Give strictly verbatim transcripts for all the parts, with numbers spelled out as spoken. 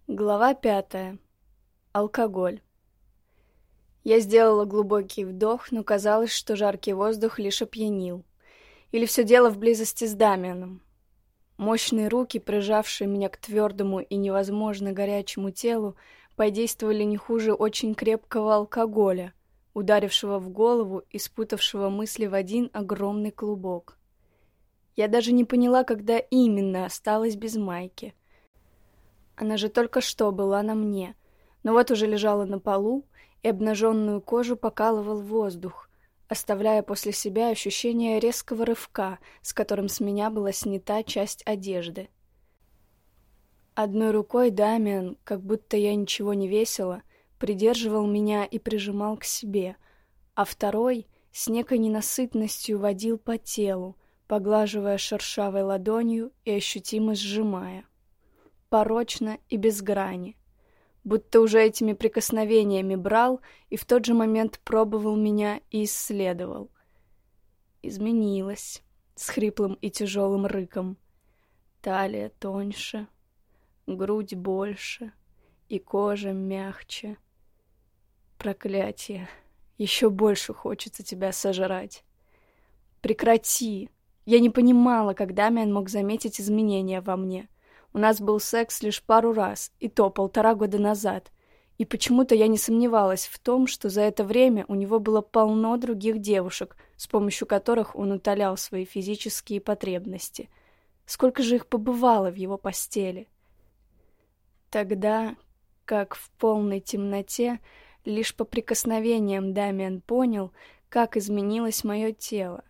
Глава пятая. Алкоголь. Я сделала глубокий вдох, но казалось, что жаркий воздух лишь опьянил. Или все дело в близости с Дамианом. Мощные руки, прижавшие меня к твердому и невозможно горячему телу, подействовали не хуже очень крепкого алкоголя, ударившего в голову и спутавшего мысли в один огромный клубок. Я даже не поняла, когда именно осталась без майки. Она же только что была на мне, но вот уже лежала на полу, и обнаженную кожу покалывал воздух, оставляя после себя ощущение резкого рывка, с которым с меня была снята часть одежды. Одной рукой Дамиан, как будто я ничего не весила, придерживал меня и прижимал к себе, а второй с некой ненасытностью водил по телу, поглаживая шершавой ладонью и ощутимо сжимая. Порочно и без грани. Будто уже этими прикосновениями брал и в тот же момент пробовал меня и исследовал. Изменилась, с хриплым и тяжелым рыком. Талия тоньше, грудь больше и кожа мягче. Проклятие, еще больше хочется тебя сожрать. Прекрати! Я не понимала, как Дамиан мог заметить изменения во мне. У нас был секс лишь пару раз, и то полтора года назад. И почему-то я не сомневалась в том, что за это время у него было полно других девушек, с помощью которых он утолял свои физические потребности. Сколько же их побывало в его постели? Тогда, как в полной темноте, лишь по прикосновениям Дамиан понял, как изменилось мое тело.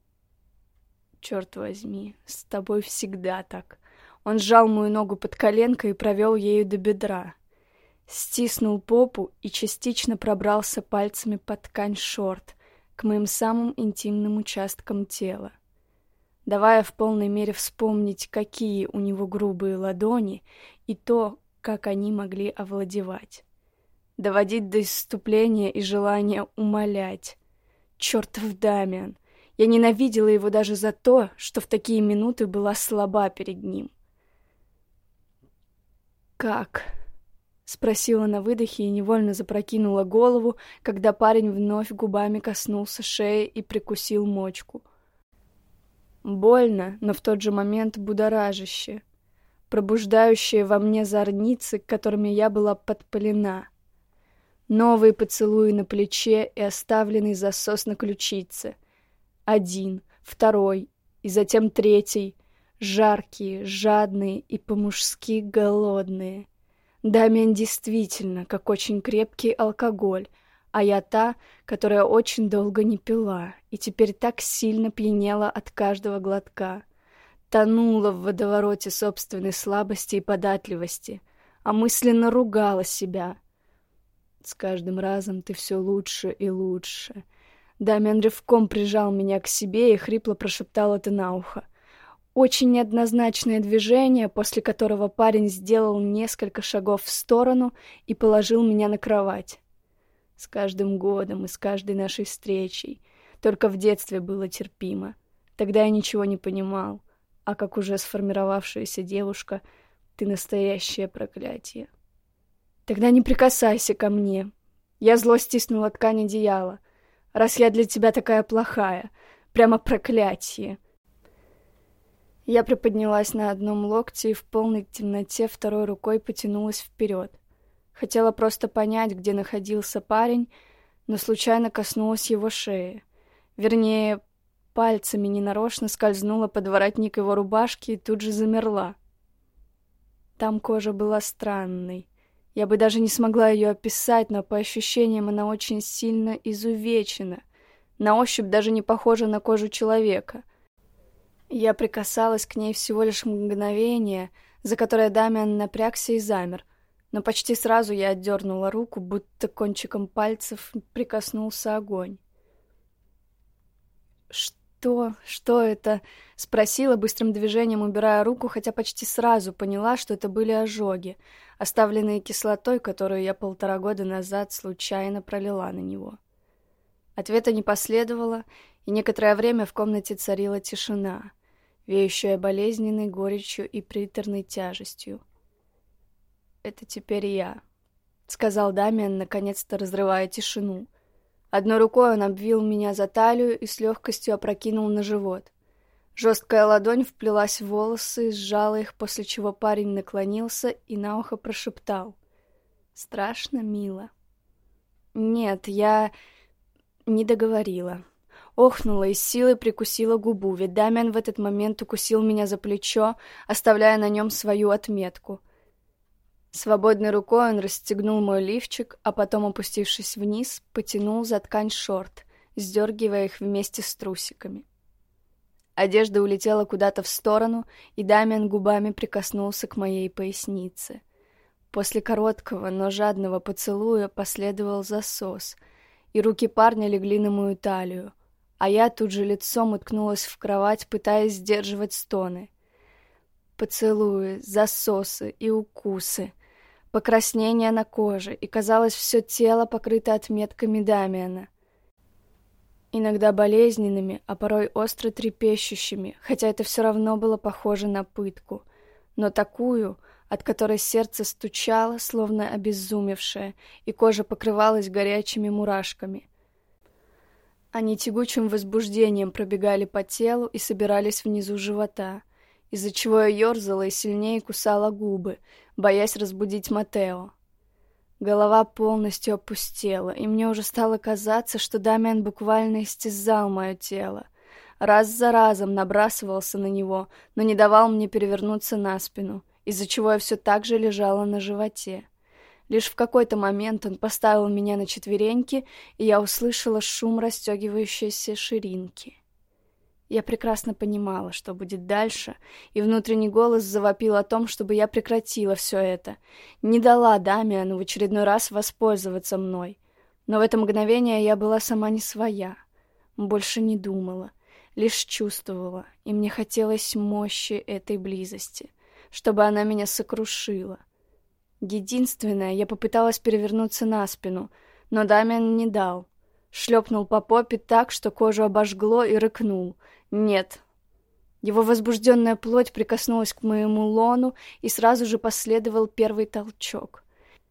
Черт возьми, с тобой всегда так. Он сжал мою ногу под коленкой и провел ею до бедра. Стиснул попу и частично пробрался пальцами под ткань шорт к моим самым интимным участкам тела, давая в полной мере вспомнить, какие у него грубые ладони и то, как они могли овладевать. Доводить до исступления и желания умолять. Чертов Дамиан! Я ненавидела его даже за то, что в такие минуты была слаба перед ним. «Как?» — спросила на выдохе и невольно запрокинула голову, когда парень вновь губами коснулся шеи и прикусил мочку. Больно, но в тот же момент будоражаще, пробуждающее во мне зорницы, которыми я была подпалена. Новые поцелуи на плече и оставленный засос на ключице. Один, второй и затем третий. Жаркие, жадные и по-мужски голодные. Дамиан действительно, как очень крепкий алкоголь, а я та, которая очень долго не пила и теперь так сильно пьянела от каждого глотка. Тонула в водовороте собственной слабости и податливости, а мысленно ругала себя. С каждым разом ты все лучше и лучше. Дамиан рывком прижал меня к себе и хрипло прошептал это на ухо. Очень неоднозначное движение, после которого парень сделал несколько шагов в сторону и положил меня на кровать. С каждым годом и с каждой нашей встречей. Только в детстве было терпимо. Тогда я ничего не понимал, а как уже сформировавшаяся девушка, ты настоящее проклятие. Тогда не прикасайся ко мне. Я зло стиснула ткань одеяла. Раз я для тебя такая плохая, прямо проклятие. Я приподнялась на одном локте и в полной темноте второй рукой потянулась вперед. Хотела просто понять, где находился парень, но случайно коснулась его шеи. Вернее, пальцами ненарочно скользнула под воротник его рубашки и тут же замерла. Там кожа была странной. Я бы даже не смогла ее описать, но по ощущениям она очень сильно изувечена. На ощупь даже не похожа на кожу человека. Я прикасалась к ней всего лишь мгновение, за которое Дамиан напрягся и замер, но почти сразу я отдернула руку, будто кончиком пальцев прикоснулся огонь. «Что? Что это?» — спросила быстрым движением, убирая руку, хотя почти сразу поняла, что это были ожоги, оставленные кислотой, которую я полтора года назад случайно пролила на него. Ответа не последовало, и некоторое время в комнате царила тишина, веющая болезненной горечью и приторной тяжестью. это теперь я», — сказал Дамиан, наконец-то разрывая тишину. Одной рукой он обвил меня за талию и с легкостью опрокинул на живот. Жесткая ладонь вплелась в волосы и сжала их, после чего парень наклонился и на ухо прошептал: «Страшно, мило». «Нет, я...» не договорила. Охнула и с силой прикусила губу, ведь Дамиан в этот момент укусил меня за плечо, оставляя на нем свою отметку. Свободной рукой он расстегнул мой лифчик, а потом, опустившись вниз, потянул за ткань шорт, сдергивая их вместе с трусиками. Одежда улетела куда-то в сторону, и Дамиан губами прикоснулся к моей пояснице. После короткого, но жадного поцелуя последовал засос, и руки парня легли на мою талию, а я тут же лицом уткнулась в кровать, пытаясь сдерживать стоны. Поцелуи, засосы и укусы, покраснение на коже, и, казалось, все тело покрыто отметками Дамиана. Иногда болезненными, а порой остро трепещущими, хотя это все равно было похоже на пытку, но такую, от которой сердце стучало, словно обезумевшее, и кожа покрывалась горячими мурашками. Они тягучим возбуждением пробегали по телу и собирались внизу живота, из-за чего я ерзала и сильнее кусала губы, боясь разбудить Матео. Голова полностью опустела, и мне уже стало казаться, что Дамиан буквально истязал мое тело. Раз за разом набрасывался на него, но не давал мне перевернуться на спину, из-за чего я все так же лежала на животе. Лишь в какой-то момент он поставил меня на четвереньки, и я услышала шум расстегивающейся ширинки. Я прекрасно понимала, что будет дальше, и внутренний голос завопил о том, чтобы я прекратила все это, не дала Дамиану в очередной раз воспользоваться мной. Но в это мгновение я была сама не своя, больше не думала, лишь чувствовала, и мне хотелось мощи этой близости, чтобы она меня сокрушила. Единственное, я попыталась перевернуться на спину, но Дамиан не дал. Шлепнул по попе так, что кожу обожгло, и рыкнул: «Нет». Его возбужденная плоть прикоснулась к моему лону, и сразу же последовал первый толчок.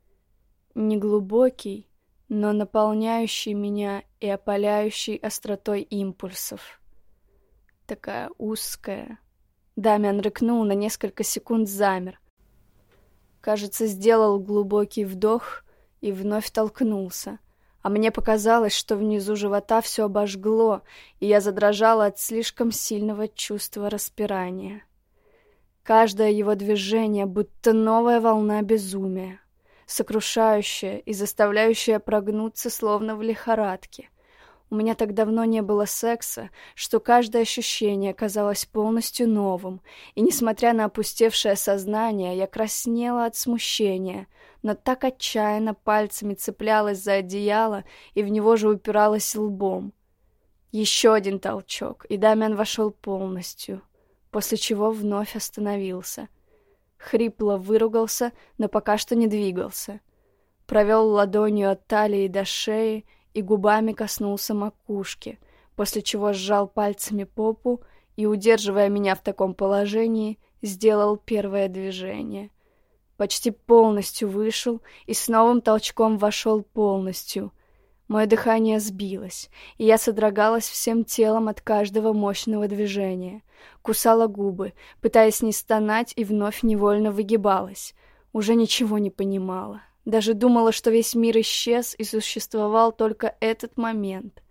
Неглубокий, но наполняющий меня и опаляющий остротой импульсов. Такая узкая. Дамиан рыкнул, на несколько секунд замер. Кажется, сделал глубокий вдох и вновь толкнулся. А мне показалось, что внизу живота все обожгло, и я задрожала от слишком сильного чувства распирания. Каждое его движение будто новая волна безумия, сокрушающая и заставляющая прогнуться, словно в лихорадке. У меня так давно не было секса, что каждое ощущение казалось полностью новым, и, несмотря на опустевшее сознание, я краснела от смущения, но так отчаянно пальцами цеплялась за одеяло и в него же упиралась лбом. Еще один толчок, и Дамиан вошел полностью, после чего вновь остановился. Хрипло выругался, но пока что не двигался. Провел ладонью от талии до шеи и губами коснулся макушки, после чего сжал пальцами попу и, удерживая меня в таком положении, сделал первое движение. Почти полностью вышел и с новым толчком вошел полностью. Мое дыхание сбилось, и я содрогалась всем телом от каждого мощного движения. Кусала губы, пытаясь не стонать, и вновь невольно выгибалась. Уже ничего не понимала. Даже думала, что весь мир исчез, и существовал только этот момент.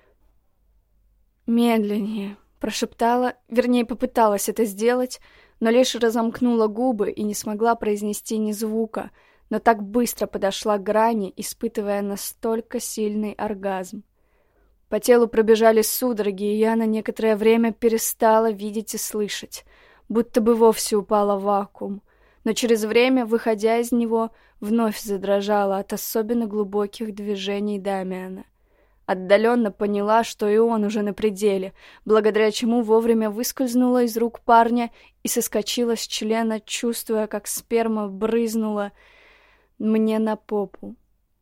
«Медленнее», — прошептала, вернее, попыталась это сделать, но лишь разомкнула губы и не смогла произнести ни звука, но так быстро подошла к грани, испытывая настолько сильный оргазм. По телу пробежали судороги, и я на некоторое время перестала видеть и слышать, будто бы вовсе упала в вакуум. Но через время, выходя из него, вновь задрожала от особенно глубоких движений Дамиана. Отдаленно поняла, что и он уже на пределе, благодаря чему вовремя выскользнула из рук парня и соскочила с члена, чувствуя, как сперма брызнула мне на попу.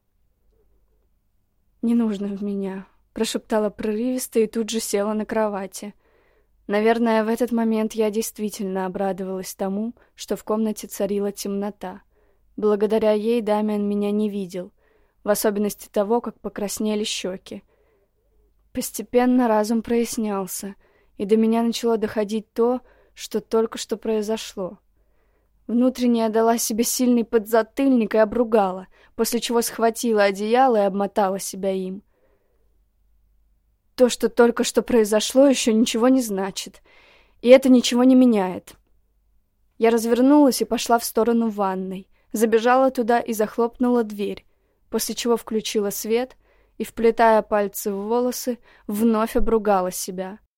«Не нужно в меня», — прошептала прерывисто и тут же села на кровати. Наверное, в этот момент я действительно обрадовалась тому, что в комнате царила темнота. Благодаря ей Дамиан меня не видел, в особенности того, как покраснели щеки. Постепенно разум прояснялся, и до меня начало доходить то, что только что произошло. Внутренне я дала себе сильный подзатыльник и обругала, после чего схватила одеяло и обмотала себя им. То, что только что произошло, еще ничего не значит, и это ничего не меняет. Я развернулась и пошла в сторону ванной, забежала туда и захлопнула дверь, после чего включила свет и, вплетая пальцы в волосы, вновь обругала себя.